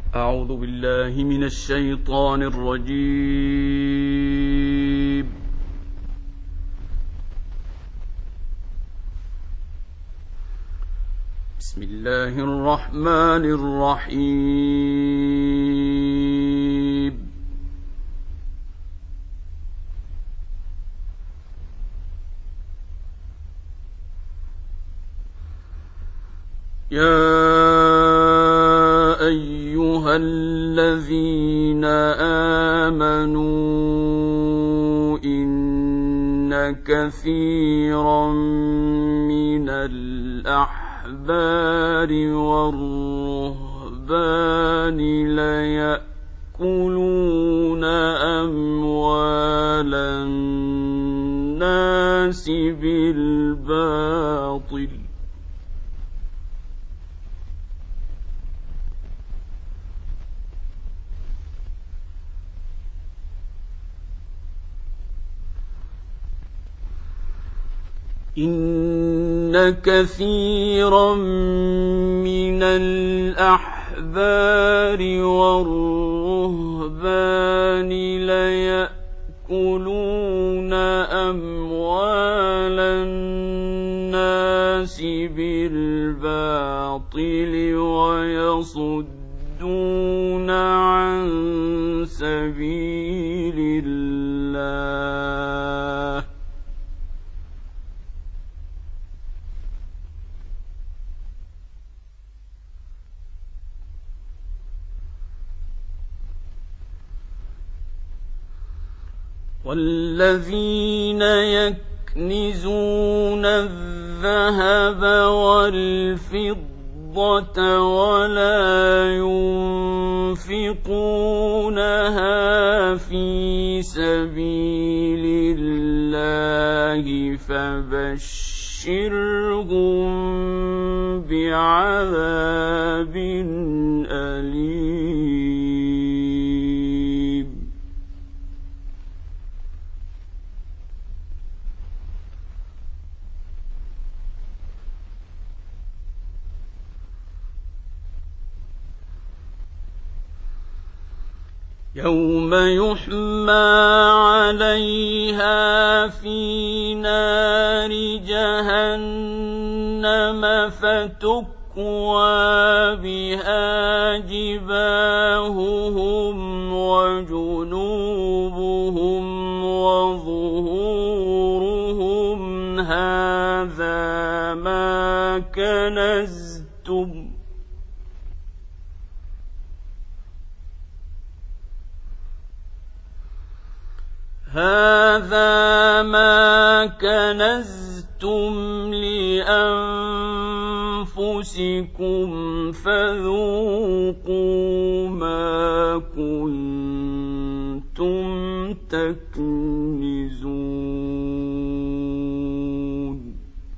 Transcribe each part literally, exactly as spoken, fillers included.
أعوذ بالله من الشيطان الرجيم. بسم الله الرحمن الرحيم. يا أيها الذين آمنوا إن كثيرا من الأحبار والرهبان ليأكلون أموال الناس بالباطل إن كثيرا من الأحبار والرهبان ليأكلون أموال الناس بالباطل ويصدون عن سبيل الله والذين يكنزون الذهب والفضة ولا ينفقونها في سبيل الله فبشرهم بعذاب أليم. يوم يحمى عليها في نار جهنم فتكوى بها جباههم وجنوبهم وظهورهم هذا ما كنزتم هذا ما كنزتم لأنفسكم فذوقوا ما كنتم تكنزون.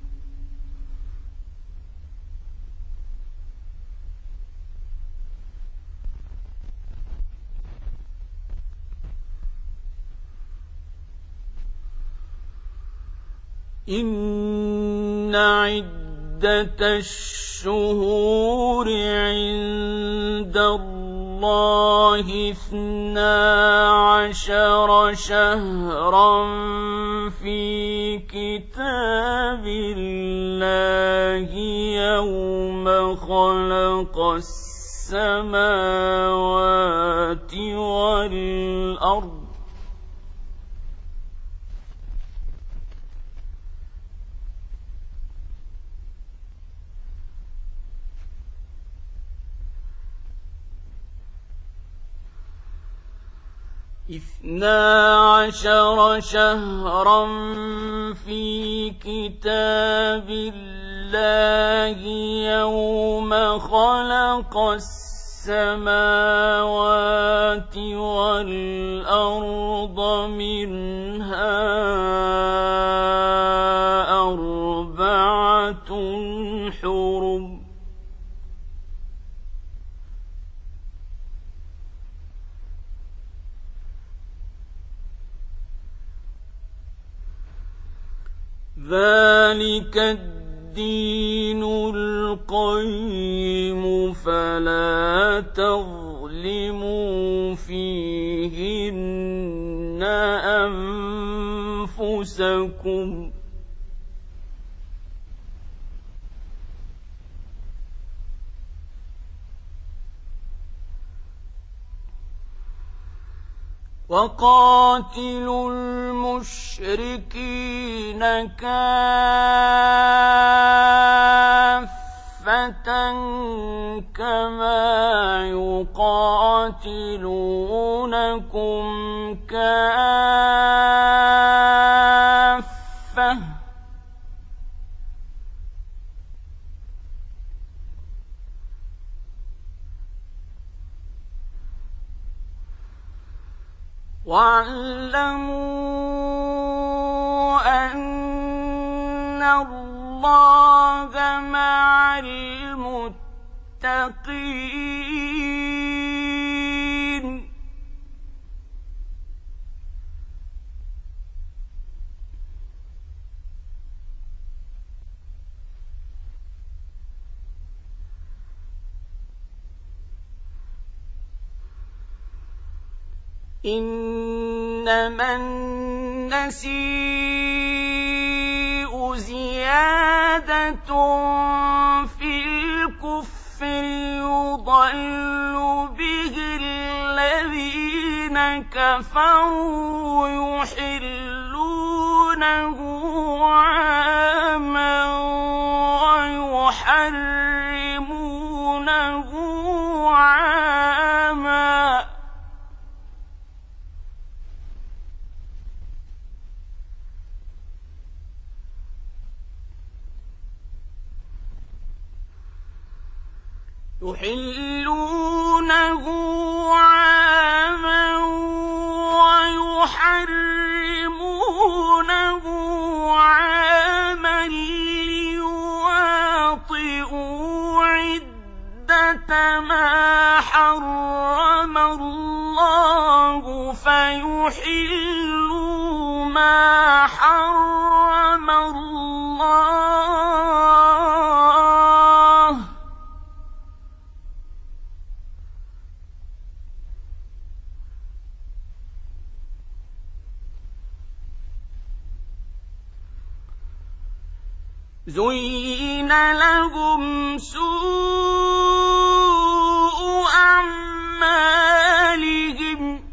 إن عدة الشهور عند الله اثنا عشر شهرا في كتاب الله يوم خلق السماوات والأرض اثنا عشر شهرا في كتاب الله يوم خلق السماوات والأرض منها أربعة حرم ذلك الدين القيم فلا تظلموا أنفسكم وقاتلوا المشركين كافة كما يقاتلونكم كافة واعلموا أن الله مع المتقين إنما النسيء زيادة في الكفر يضل به الذين كفروا يحلونه عاما ويحرمونه عاما يحلونه عاما ويحرمونه عاما ليواطئوا عدة ما حرم الله فيحلوا ما حرم الله زين لهم سوء أعمالهم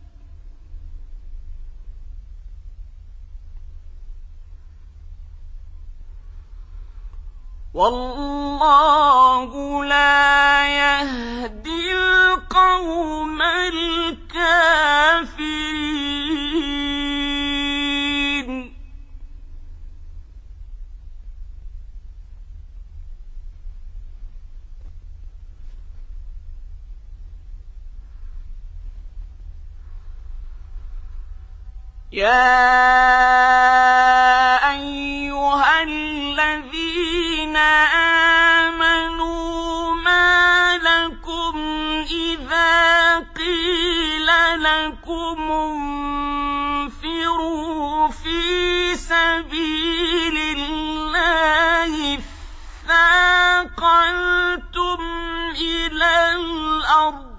والله لا يهدي القوم الكافرين يا أيها الذين آمنوا ما لكم إذا قيل لكم انفروا في سبيل الله اثاقلتم إلى الأرض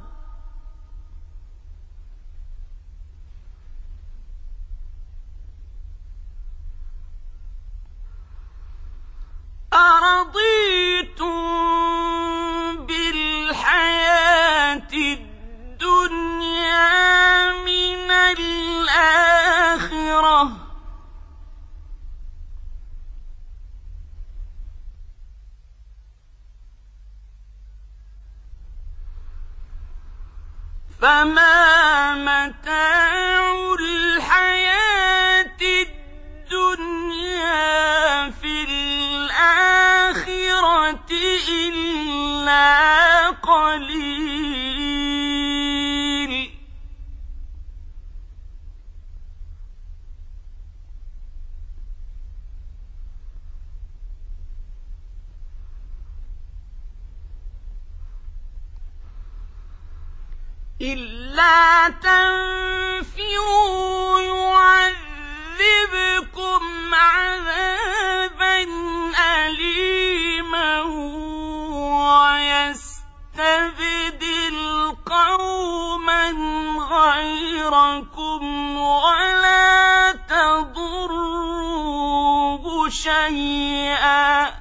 أرضيتم بالحياة الدنيا من الآخرة فما متاع الحياة الدنيا في الآخرة إلا قليل إلا تنفروا يعذبكم عذابا أليما ويستبدل قوما غيركم ولا تضروا شيئا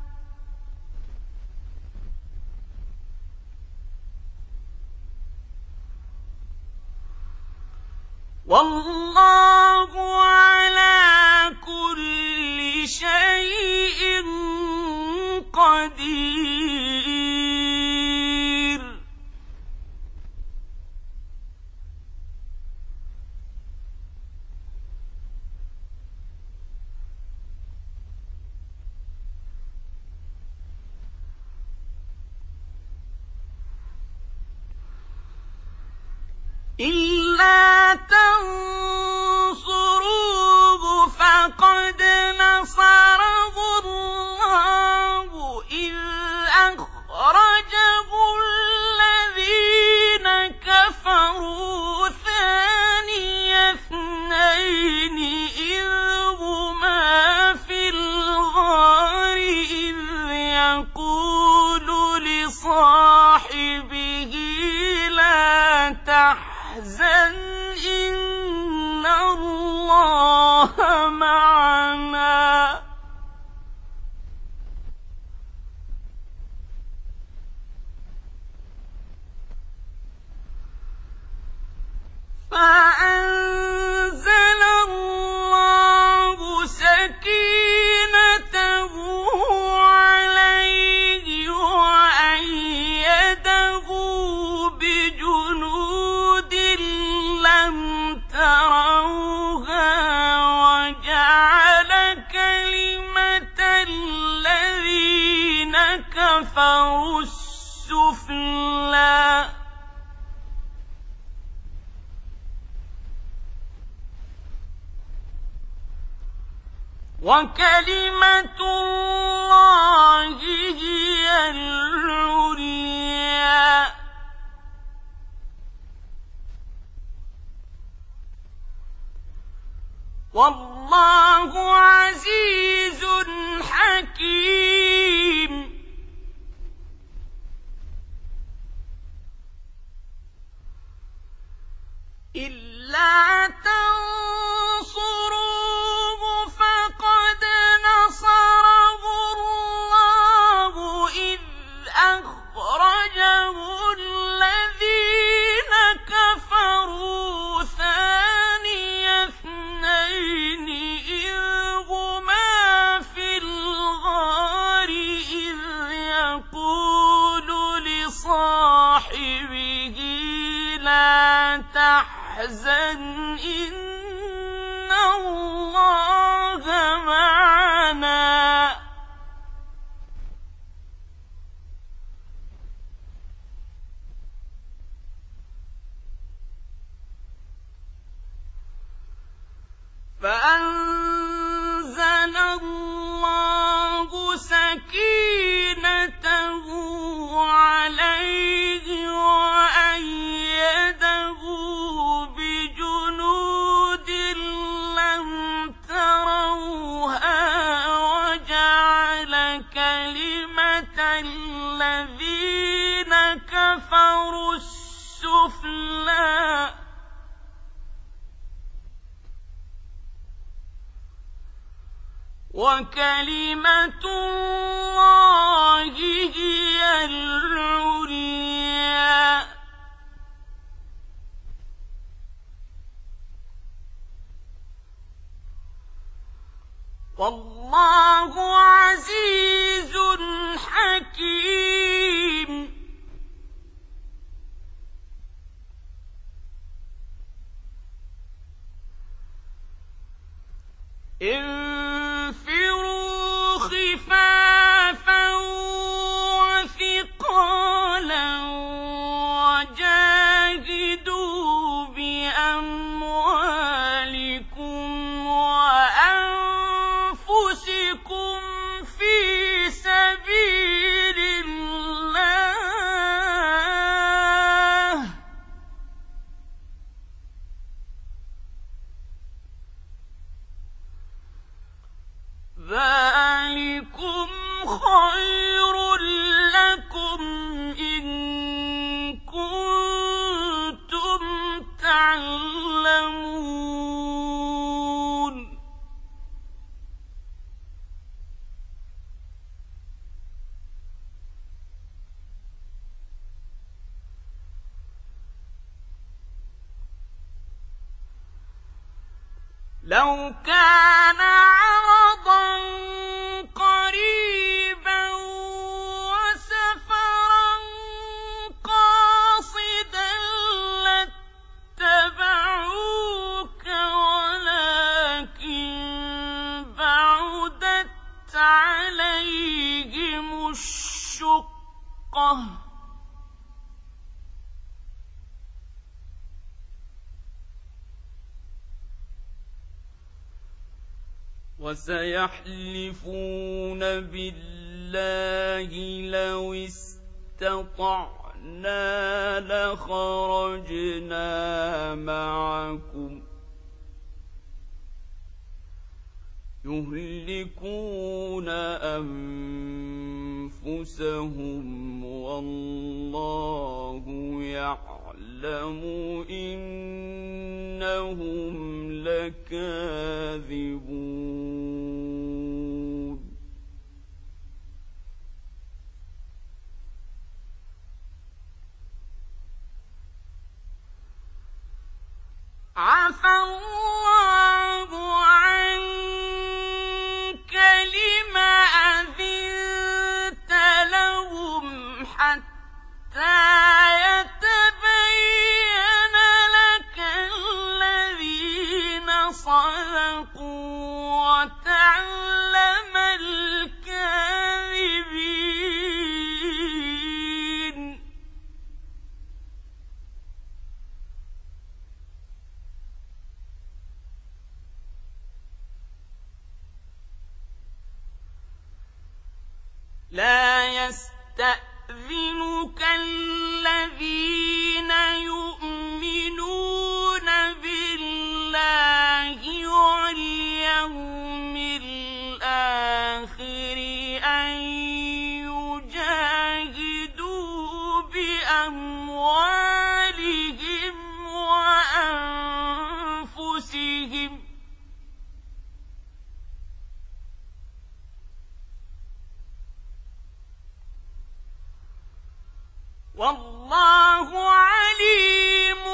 والله على كل شيء قدير إلا تنصروه فقد نصره الله إذ أخرجه الذين كفروا ثاني اثنين إذ هما في الغار إذ يقول لصاحبه لا تحزن إن الله معنا فأنزل الله سكينته عليه وأيده بجنود لم تروها وجعل كلمة الذين كفروا السفلى وكلمة الله هي العليا والله عزيز حكيم إلا تنصروه فقد نصره الله إذ أخرجه الذين كفروا ثاني اثنين إذ هما في الغار إذ يقول لصاحبه لا تحزن إن الله معنا فأنزل الله سكينته عليه وأيده بجنود لم تروها وجعل كلمة الذين كفروا السفلى وكلمة الله هي العليا والله عزيز حكيم انفروا خفافا وثقالا وجاهدوا بأموالكم وأنفسكم في سبيل الله لو كان عرضا قريبا وسفرا قاصدا لاتبعوك ولكن بعدت عليهم الشقة وسيحلفون بالله لو استطعنا لخرجنا معكم يهلكون أنفسهم والله يعلم إنهم لكاذبون عفى الله عنك لم أذنت لهم حتى يتبين لك الذين صدقوا وتعلم الكاذبين لا يستأذنك الذين يؤمنون بالله واليوم الآخر أن يجاهدوا بأموالهم وأنفسهم والله عليم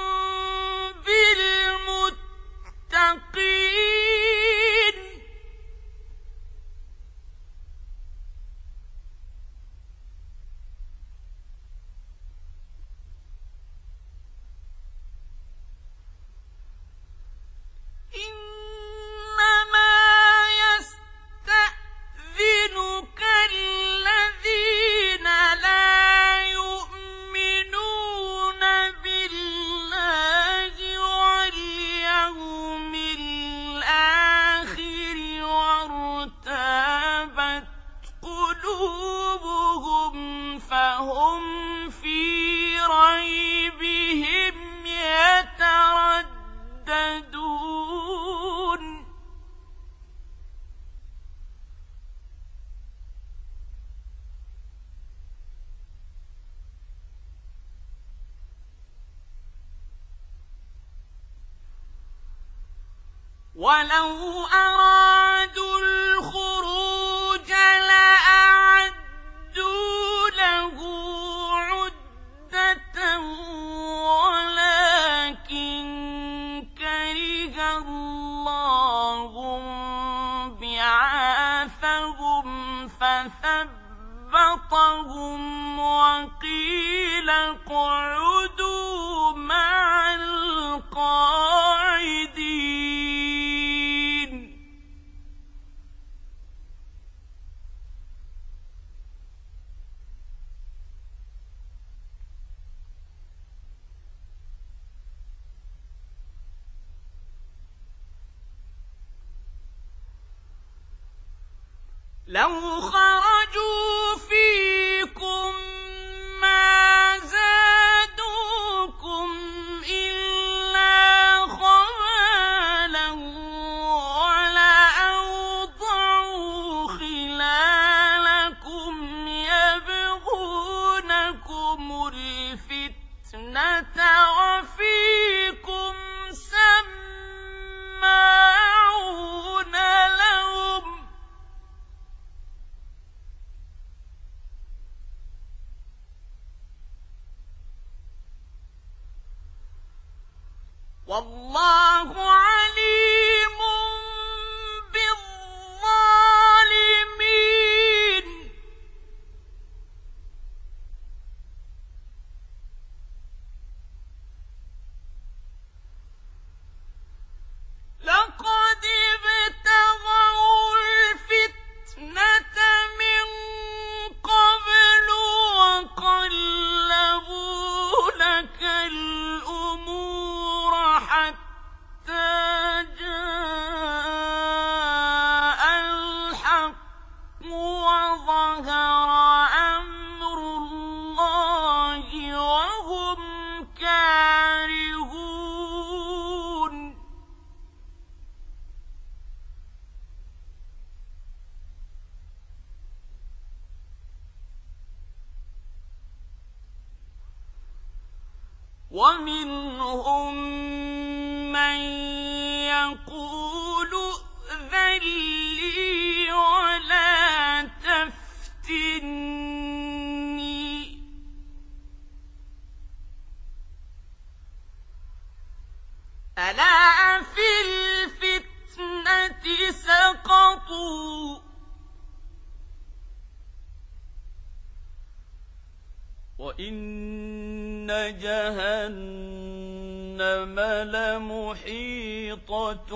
بالمتقين إنما يستأذنك الذين لا يؤمنون بالله واليوم الآخر وارتابت قلوبهم فهم في ريبهم يترددون ولو أرادوا الخروج لأعدوا له عدة ولكن كره الله بعاثهم فثبطهم وقيل اقعدوا مع القاعدين لو خرجوا فيكم ما زادوكم إلا خبالا ولأوضعوا خلالكم يبغونكم الفتنة وفيكم سماعون لهم والله عليم ومنهم من يقول ائذن لي ولا تفتني ألا في الفتنة سقطوا وإن جهنم لمحيطة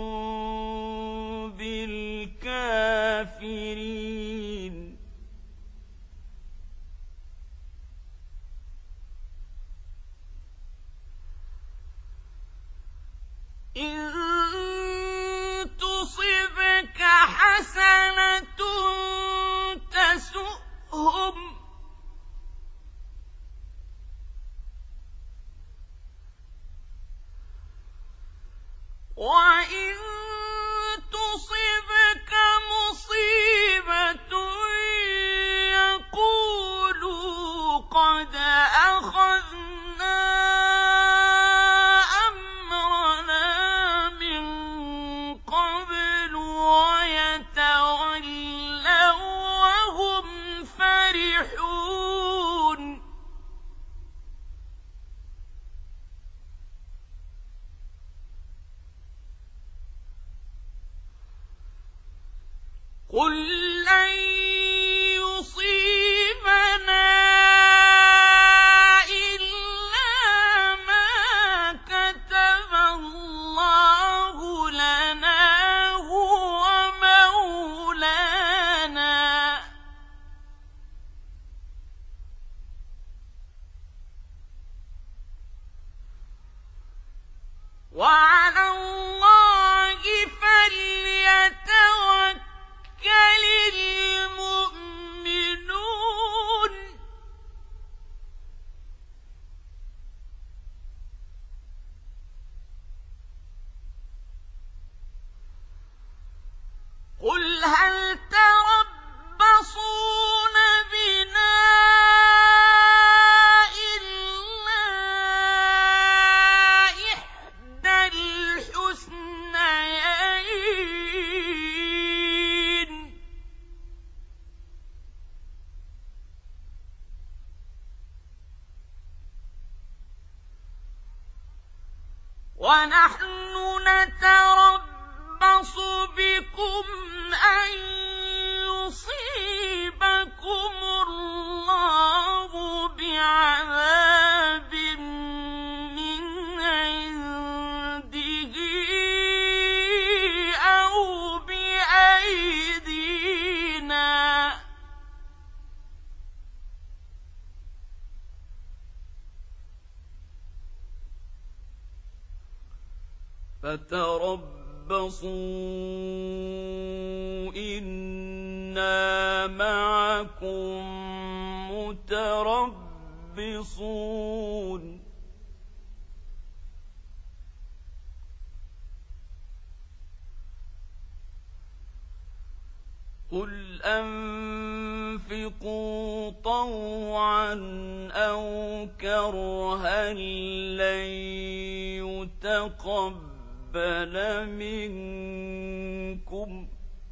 بالكافرين إن تصبك حسنة تسؤهم وإن تصبك مصيبة يقولوا قد أخذنا أمرنا من قبل ويتولوا وهم فرحون قل لن يصيبنا إلا ما كتب الله لنا هو مولانا وعلى الله فليتوكل المؤمنون قل هل تربصون بنا إلا إحدى الحسنيين ونحن نتربص بكم أن يصيبكم الله بعذاب من عنده أو بأيدينا فتربصوا إنا معكم متربصون قل أنفقوا طوعا أو كرها لن يتقبل منكم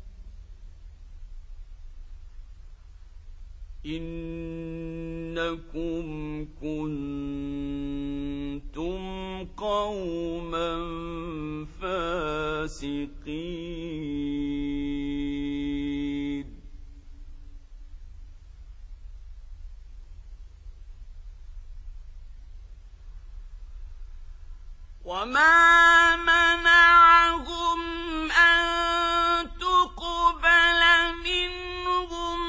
إنكم كنتم قوما فاسقين وما منعهم أن تقبل منهم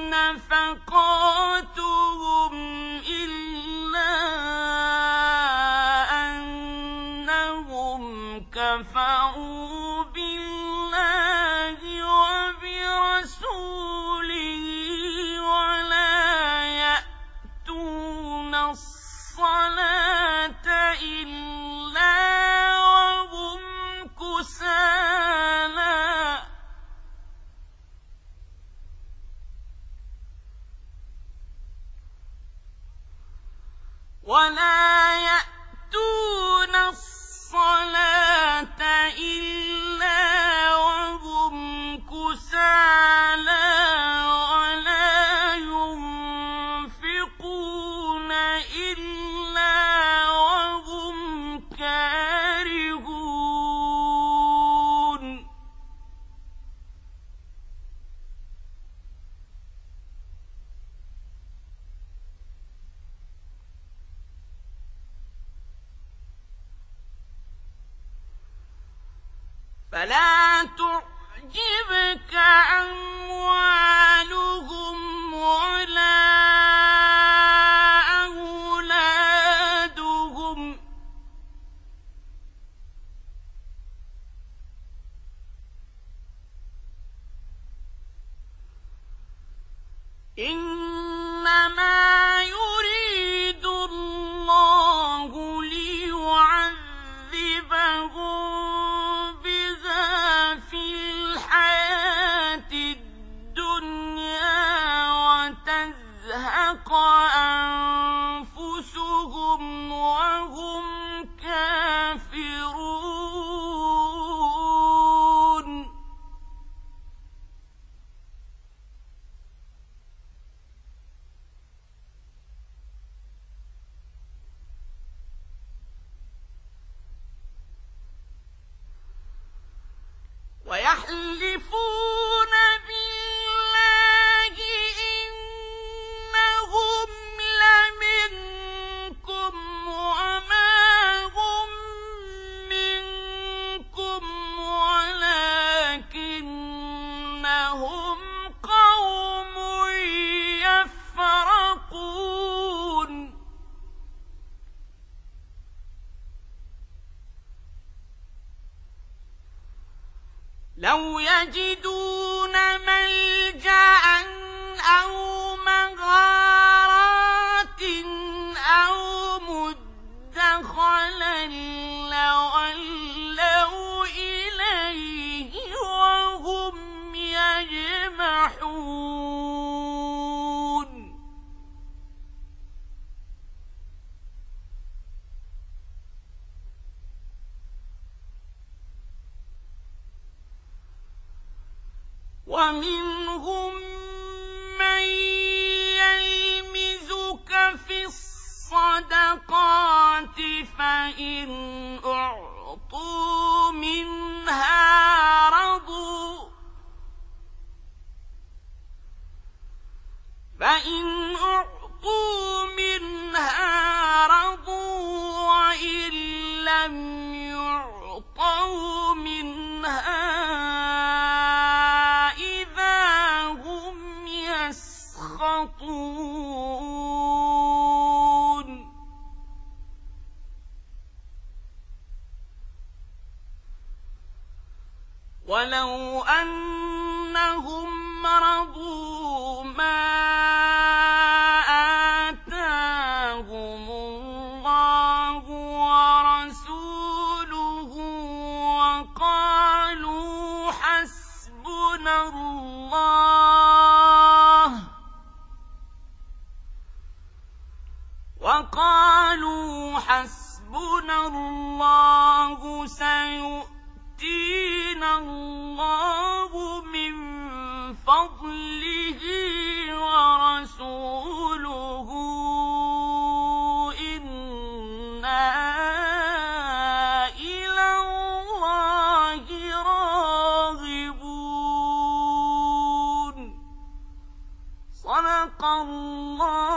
نفقاتهم إلا أنهم كفروا بالله وبرسوله ولا يأتون الصلاة إلا وهم كسالى ولا يأتون فلا تعجبك أموالهم ولا أولادهم إنما يريد الله ليعذبهم بها في الحياة الدنيا وتزهق أنفسهم وهم كافرون ويحلفون بالله إنهم لمنكم وما هم منكم ولكنهم قوم يفرقون لو يجدون ملجأ أو مغارات أو مدخلا لولوا إليه وهم يجمحون ومنهم من يلمزك في الصدقات فإن أعطوا منها رضوا فإن أعطوا منها رضوا وإن لم يعطوا منها يسخطون ولو أنهم رضوا ما آتاهم الله ورسوله وقالوا حسبنا الله وقالوا حسبنا الله سيؤتينا الله من فضله ورسوله إنا إلى الله راغبون صدق الله